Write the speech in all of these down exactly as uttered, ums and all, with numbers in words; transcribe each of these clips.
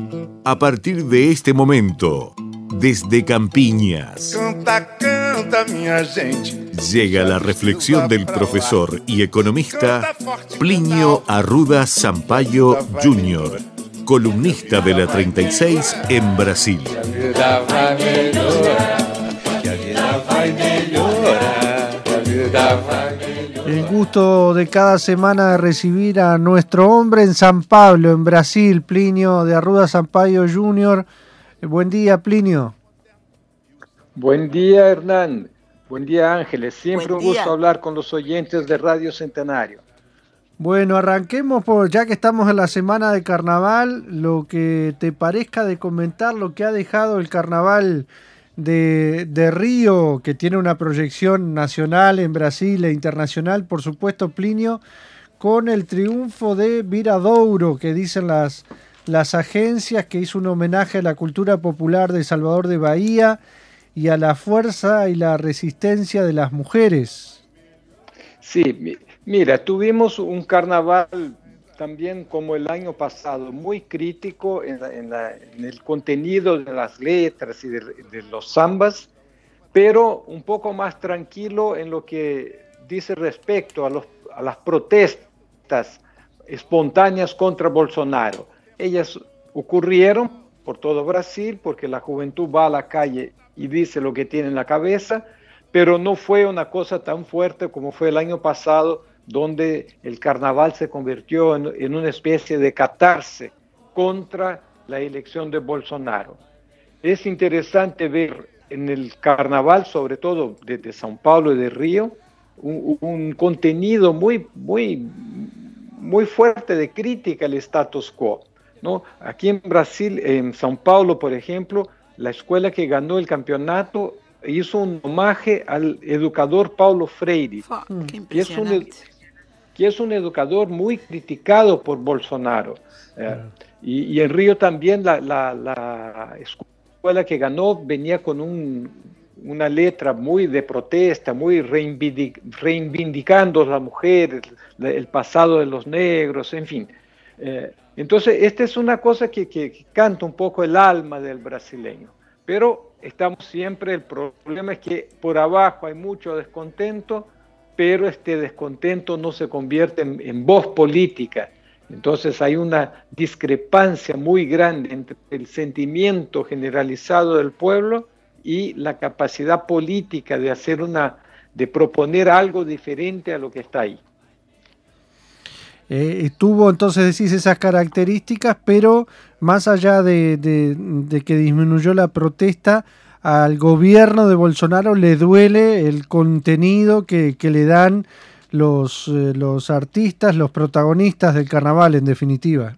A partir de este momento, desde Campiñas, Canta, canta, minha gente. llega la reflexión del profesor y economista Plinio Arruda Sampaio júnior, columnista de la treinta y seis en Brasil. Que a vida vai melhorar, que a vida vai melhorar, que a vida vai melhorar. El gusto de cada semana de recibir a nuestro hombre en San Pablo, en Brasil, Plinio de Arruda Sampaio júnior Buen día, Plinio. Buen día, Hernán. Buen día, Ángeles. Siempre Buen un gusto día. hablar con los oyentes de Radio Centenario. Bueno, arranquemos por, ya que estamos en la semana de carnaval, lo que te parezca de comentar lo que ha dejado el carnaval de, de Río, que tiene una proyección nacional en Brasil e internacional, por supuesto, Plinio, con el triunfo de Viradouro, que dicen las, las agencias, que hizo un homenaje a la cultura popular de Salvador de Bahía y a la fuerza y la resistencia de las mujeres. Sí, mi- mira, tuvimos un carnaval también como el año pasado, muy crítico en, la- en la- en el contenido de las letras y de, de los zambas, pero un poco más tranquilo en lo que dice respecto a, los, a las protestas espontáneas contra Bolsonaro. Ellas ocurrieron por todo Brasil porque la juventud va a la calle y dice lo que tiene en la cabeza, pero no fue una cosa tan fuerte como fue el año pasado, donde el carnaval se convirtió en, en una especie de catarse contra la elección de Bolsonaro. Es interesante ver en el carnaval, sobre todo de, de São Paulo y de Río, un, un contenido muy, muy, muy fuerte de crítica al status quo, ¿no? Aquí en Brasil, en São Paulo, por ejemplo, la escuela que ganó el campeonato hizo un homenaje al educador Paulo Freire, Fua, qué que es, un, impresionante. que es un educador muy criticado por Bolsonaro. Eh, y, y en Río también la, la, la escuela que ganó venía con un, una letra muy de protesta, muy reivindic, reivindicando a las mujeres, el pasado de los negros, en fin. Eh, entonces, esta es una cosa que, que, que canta un poco el alma del brasileño. Pero estamos siempre, el problema es que por abajo hay mucho descontento, pero este descontento no se convierte en, en voz política. Entonces hay una discrepancia muy grande entre el sentimiento generalizado del pueblo y la capacidad política de hacer una, de proponer algo diferente a lo que está ahí. Eh, tuvo entonces, decís, esas características, pero más allá de, de, de que disminuyó la protesta, al gobierno de Bolsonaro le duele el contenido que, que le dan los, eh, los artistas, los protagonistas del carnaval, en definitiva.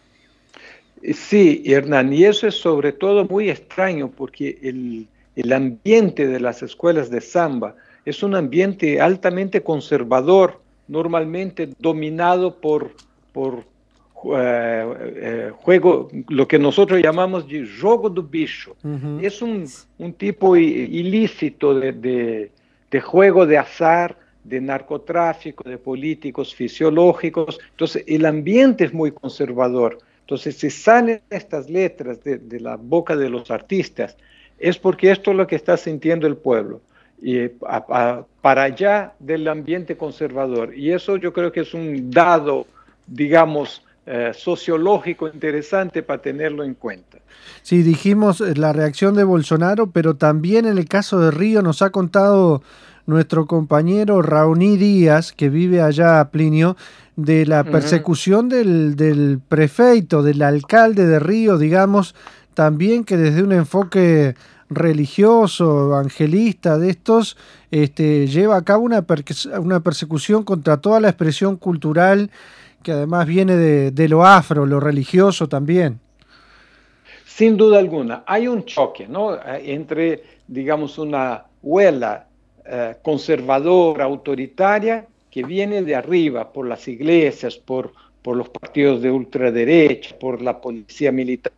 Sí, Hernán, y eso es sobre todo muy extraño porque el, el ambiente de las escuelas de samba es un ambiente altamente conservador, normalmente dominado por, por eh, eh, juego, lo que nosotros llamamos de jogo do bicho. Uh-huh. Es un, un tipo ilícito de, de, de juego de azar, de narcotráfico, de políticos fisiológicos. Entonces el ambiente es muy conservador. Entonces si salen estas letras de, de la boca de los artistas, es porque esto es lo que está sintiendo el pueblo. Y a, a, para allá del ambiente conservador. Y eso yo creo que es un dado, digamos, eh, sociológico interesante para tenerlo en cuenta. Sí, dijimos la reacción de Bolsonaro, pero también en el caso de Río nos ha contado nuestro compañero Raoni Díaz, que vive allá, Plinio, de la persecución uh-huh. del, del prefeito, del alcalde de Río, digamos, también que desde un enfoque religioso, evangelista de estos, este, lleva a cabo una, per una persecución contra toda la expresión cultural que además viene de, de lo afro, lo religioso también. Sin duda alguna, hay un choque, ¿no?, entre, digamos, una huela eh, conservadora, autoritaria, que viene de arriba, por las iglesias, por, por los partidos de ultraderecha, por la policía militar,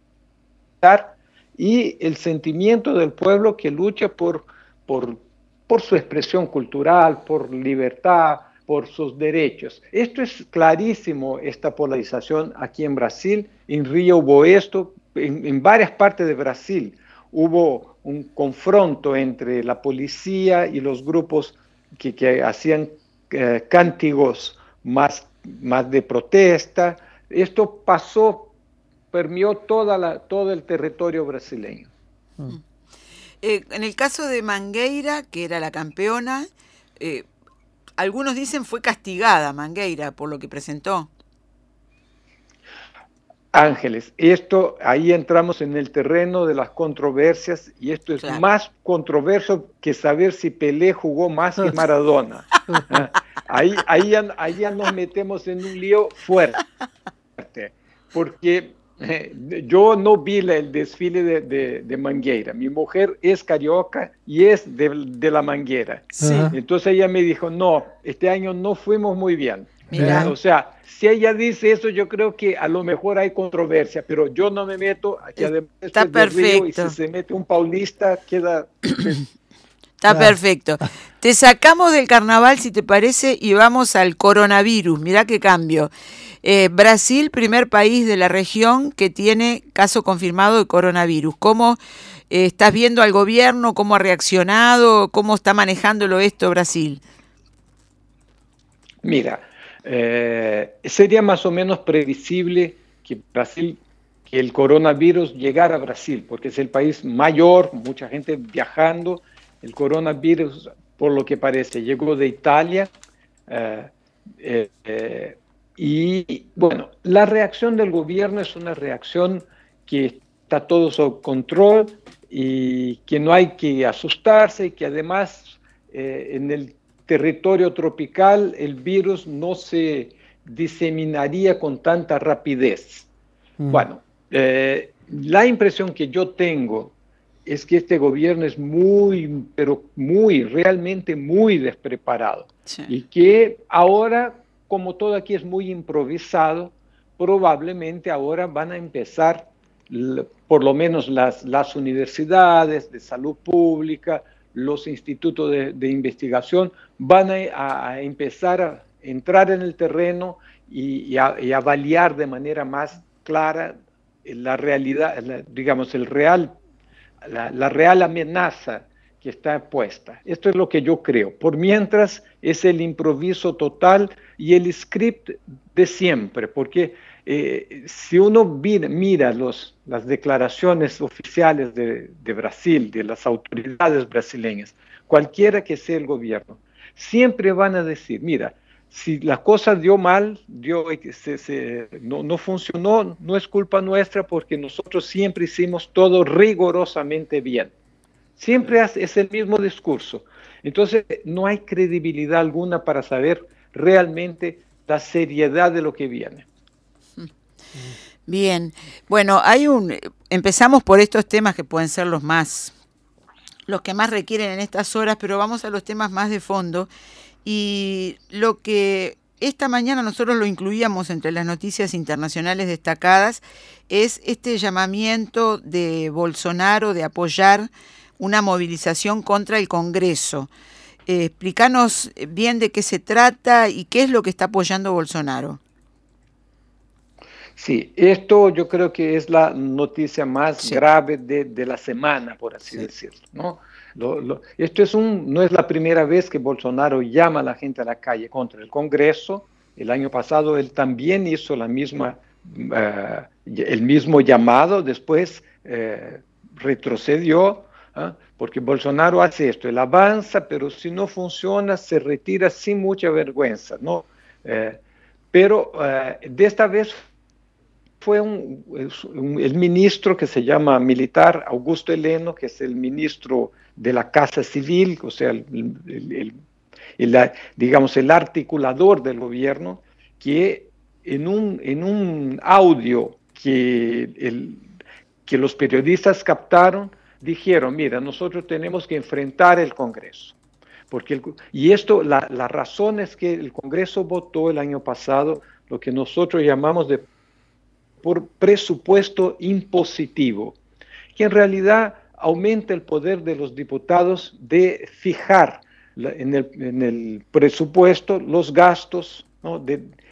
y el sentimiento del pueblo que lucha por, por, por su expresión cultural, por libertad, por sus derechos. Esto es clarísimo, esta polarización aquí en Brasil. En Río hubo esto, en, en varias partes de Brasil hubo un confronto entre la policía y los grupos que, que hacían eh, cánticos más, más de protesta. Esto pasó, permeó toda la, todo el territorio brasileño. Mm. Eh, en el caso de Mangueira, que era la campeona, eh, algunos dicen fue castigada Mangueira por lo que presentó. Ángeles, esto, ahí entramos en el terreno de las controversias, y esto es claro. más controverso que saber si Pelé jugó más que Maradona. ahí, ahí, ya, ahí ya nos metemos en un lío fuerte, porque eh, yo no vi el desfile de, de, de Mangueira. Mi mujer es carioca y es de, de la Mangueira. Sí. Entonces ella me dijo, no, este año no fuimos muy bien. Mira. O sea, si ella dice eso, yo creo que a lo mejor hay controversia, pero yo no me meto, que además está perfecto. Río, y si se mete un paulista, queda... Está perfecto. Te sacamos del carnaval, si te parece, y vamos al coronavirus. Mirá qué cambio. Eh, Brasil, primer país de la región que tiene caso confirmado de coronavirus. ¿Cómo eh, estás viendo al gobierno? ¿Cómo ha reaccionado? ¿Cómo está manejándolo esto Brasil? Mira... Eh, sería más o menos previsible que Brasil, que el coronavirus llegara a Brasil, porque es el país mayor, mucha gente viajando. El coronavirus, por lo que parece, llegó de Italia. Eh, eh, eh, y bueno, la reacción del gobierno es una reacción que está todo bajo control y que no hay que asustarse, y que además eh, en el territorio tropical el virus no se diseminaría con tanta rapidez. Mm. Bueno, eh, la impresión que yo tengo es que este gobierno es muy, pero muy, realmente muy despreparado. Sí. Y que ahora, como todo aquí es muy improvisado, probablemente ahora van a empezar, por lo menos las, las universidades de salud pública, los institutos de, de investigación, van a, a empezar a entrar en el terreno y, y, a, y a avaliar de manera más clara la realidad, la, digamos, el real, la, la real amenaza que está puesta. Esto es lo que yo creo. Por mientras es el improviso total y el script de siempre, porque eh, si uno mira, mira los, las declaraciones oficiales de, de Brasil, de las autoridades brasileñas, cualquiera que sea el gobierno, siempre van a decir, mira, si la cosa dio mal, dio, se, se, no, no funcionó, no es culpa nuestra porque nosotros siempre hicimos todo rigurosamente bien. Siempre es el mismo discurso. Entonces, no hay credibilidad alguna para saber realmente la seriedad de lo que viene. Bien. Bueno, hay un... Empezamos por estos temas que pueden ser los más... los que más requieren en estas horas, pero vamos a los temas más de fondo. Y lo que esta mañana nosotros lo incluíamos entre las noticias internacionales destacadas es este llamamiento de Bolsonaro de apoyar una movilización contra el Congreso. Eh, explícanos bien de qué se trata y qué es lo que está apoyando Bolsonaro. Sí, esto yo creo que es la noticia más sí. grave de, de la semana, por así sí. decirlo, ¿no? Lo, lo, esto es un, no es la primera vez que Bolsonaro llama a la gente a la calle contra el Congreso. El año pasado él también hizo la misma, uh, el mismo llamado, después uh, retrocedió. ¿Ah? Porque Bolsonaro hace esto, él avanza, pero si no funciona, se retira sin mucha vergüenza, ¿no? Eh, pero eh, de esta vez fue un, un, el ministro que se llama militar, Augusto Heleno, que es el ministro de la Casa Civil, o sea, el, el, el, el, digamos, el articulador del gobierno, que en un, en un audio que, el, que los periodistas captaron, dijeron, mira, nosotros tenemos que enfrentar el Congreso. Porque el, y esto, la, la razón es que el Congreso votó el año pasado lo que nosotros llamamos de por presupuesto impositivo, que en realidad aumenta el poder de los diputados de fijar la, en, el, en el presupuesto los gastos, ¿no? de,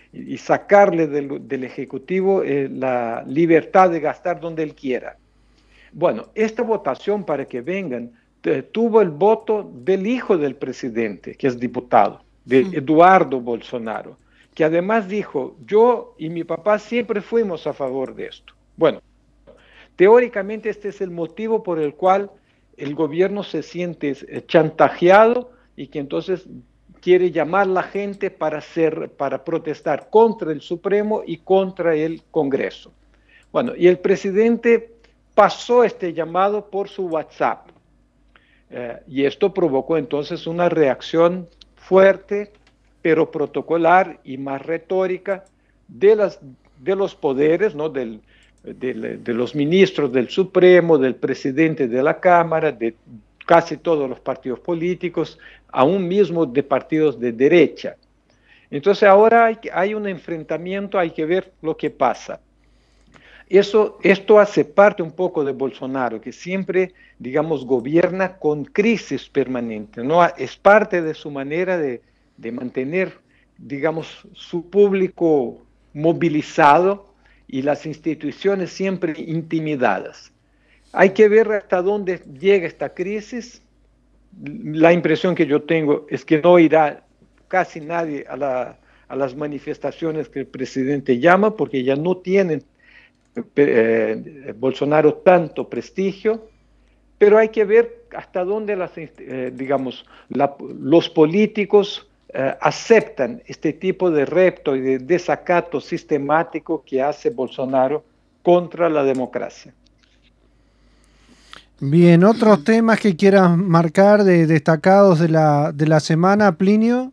y, y sacarle del, del Ejecutivo eh, la libertad de gastar donde él quiera. Bueno, esta votación, para que vengan, te, tuvo el voto del hijo del presidente, que es diputado, de Eduardo Bolsonaro, que además dijo, yo y mi papá siempre fuimos a favor de esto. Bueno, teóricamente este es el motivo por el cual el gobierno se siente chantajeado y que entonces quiere llamar a la gente para, hacer, para protestar contra el Supremo y contra el Congreso. Bueno, y el presidente pasó este llamado por su WhatsApp. Eh, y esto provocó entonces una reacción fuerte, pero protocolar y más retórica de, las, de los poderes, ¿no? Del, de, de los ministros del Supremo, del presidente de la Cámara, de casi todos los partidos políticos, aún mismo de partidos de derecha. Entonces ahora hay, hay un enfrentamiento, hay que ver lo que pasa. Eso, esto hace parte un poco de Bolsonaro, que siempre, digamos, gobierna con crisis permanente, ¿no? Es parte de su manera de, de mantener, digamos, su público movilizado y las instituciones siempre intimidadas. Hay que ver hasta dónde llega esta crisis. La impresión que yo tengo es que no irá casi nadie a, la, a las manifestaciones que el presidente llama, porque ya no tienen eh, Bolsonaro tanto prestigio, pero hay que ver hasta dónde las, eh, digamos, la, los políticos eh, aceptan este tipo de reto y de desacato sistemático que hace Bolsonaro contra la democracia. Bien, ¿otros temas que quieras marcar de destacados de la, de la semana, Plinio?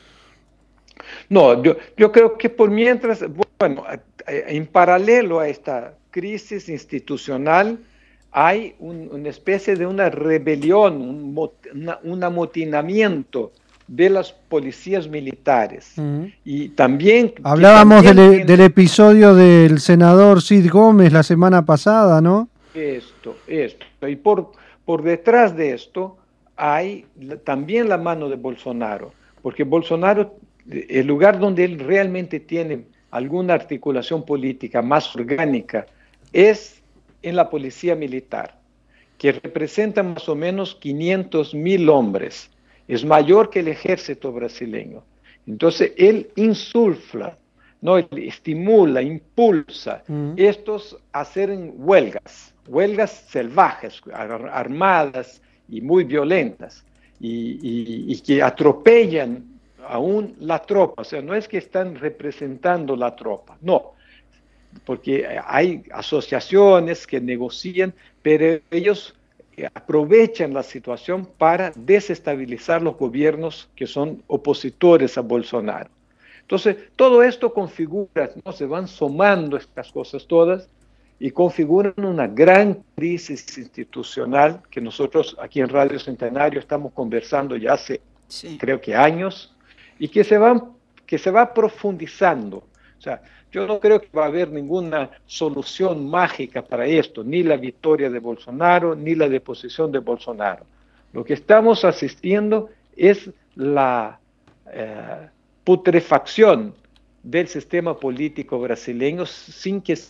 No, yo, yo creo que por mientras, bueno, en paralelo a esta crisis institucional, hay un, una especie de una rebelión, un, una, un amotinamiento de las policías militares. Uh-huh. Y también... Hablábamos también del, tiene... del episodio del senador Cid Gómez la semana pasada, ¿no? Esto, esto. Y por, por detrás de esto hay la, también la mano de Bolsonaro, porque Bolsonaro, el lugar donde él realmente tiene alguna articulación política más orgánica, es en la policía militar, que representa más o menos quinientos mil hombres. Es mayor que el ejército brasileño. Entonces, él insufla, ¿no? Él estimula, impulsa uh-huh. estos a hacer huelgas, huelgas salvajes, armadas y muy violentas, y, y, y que atropellan aún la tropa. O sea, no es que están representando la tropa, no, porque hay asociaciones que negocian, pero ellos aprovechan la situación para desestabilizar los gobiernos que son opositores a Bolsonaro. Entonces, todo esto configura, ¿no? Se van sumando estas cosas todas y configuran una gran crisis institucional que nosotros aquí en Radio Centenario estamos conversando ya hace, sí. creo que años, y que se, van, que se va profundizando. O sea, yo no creo que va a haber ninguna solución mágica para esto, ni la victoria de Bolsonaro, ni la deposición de Bolsonaro. Lo que estamos asistiendo es la eh, putrefacción del sistema político brasileño sin que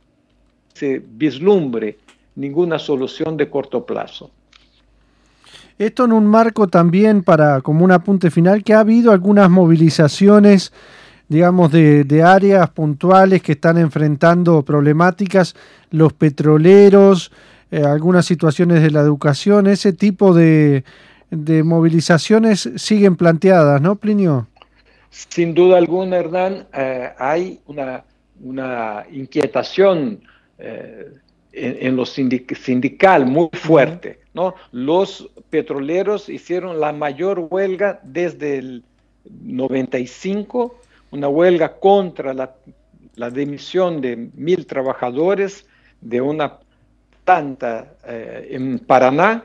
se vislumbre ninguna solución de corto plazo. Esto en un marco también, para como un apunte final, que ha habido algunas movilizaciones, digamos, de, de áreas puntuales que están enfrentando problemáticas, los petroleros, eh, algunas situaciones de la educación, ese tipo de, de movilizaciones siguen planteadas, ¿no, Plinio? Sin duda alguna, Hernán, eh, hay una, una inquietación eh, en, en lo sindic sindical muy fuerte, ¿no? Los petroleros hicieron la mayor huelga desde el noventa y cinco, una huelga contra la, la dimisión de mil trabajadores de una planta eh, en Paraná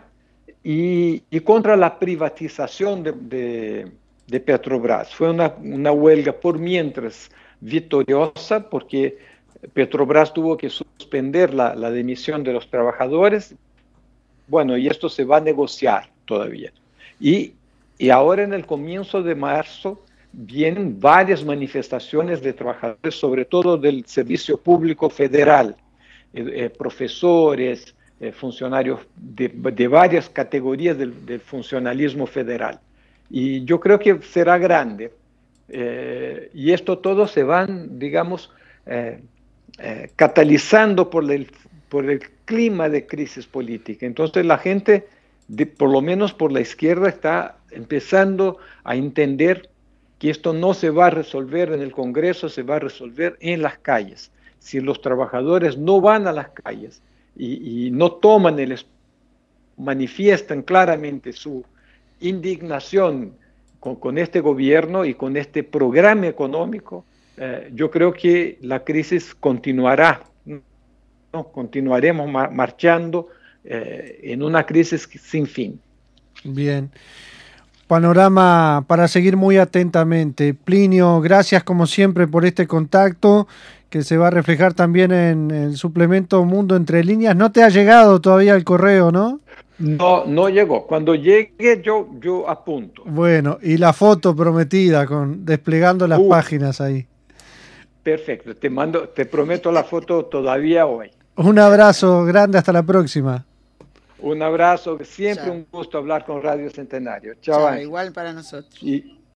y, y contra la privatización de, de, de Petrobras. Fue una, una huelga por mientras victoriosa, porque Petrobras tuvo que suspender la, la dimisión de los trabajadores. Bueno, y esto se va a negociar todavía. Y, y ahora en el comienzo de marzo vienen varias manifestaciones de trabajadores, sobre todo del servicio público federal, eh, eh, profesores, eh, funcionarios de, de varias categorías del, del funcionalismo federal. Y yo creo que será grande. Eh, y esto todo se van, digamos, eh, eh, catalizando por el, por el clima de crisis política. Entonces la gente, de, por lo menos por la izquierda, está empezando a entender que esto no se va a resolver en el Congreso, se va a resolver en las calles. Si los trabajadores no van a las calles y, y no toman el, manifiestan claramente su indignación con, con este gobierno y con este programa económico, eh, yo creo que la crisis continuará, ¿no? Continuaremos mar marchando eh, en una crisis sin fin. Bien. Panorama para seguir muy atentamente. Plinio, gracias como siempre por este contacto que se va a reflejar también en el suplemento Mundo Entre Líneas. No te ha llegado todavía el correo, ¿no? No, no llegó. Cuando llegue yo, yo apunto. Bueno, y la foto prometida con desplegando las uh, páginas ahí. Perfecto, te mando, te prometo la foto todavía hoy. Un abrazo grande, hasta la próxima. Un abrazo, siempre Chao. Un gusto hablar con Radio Centenario. Chao. Chao, igual para nosotros. Y,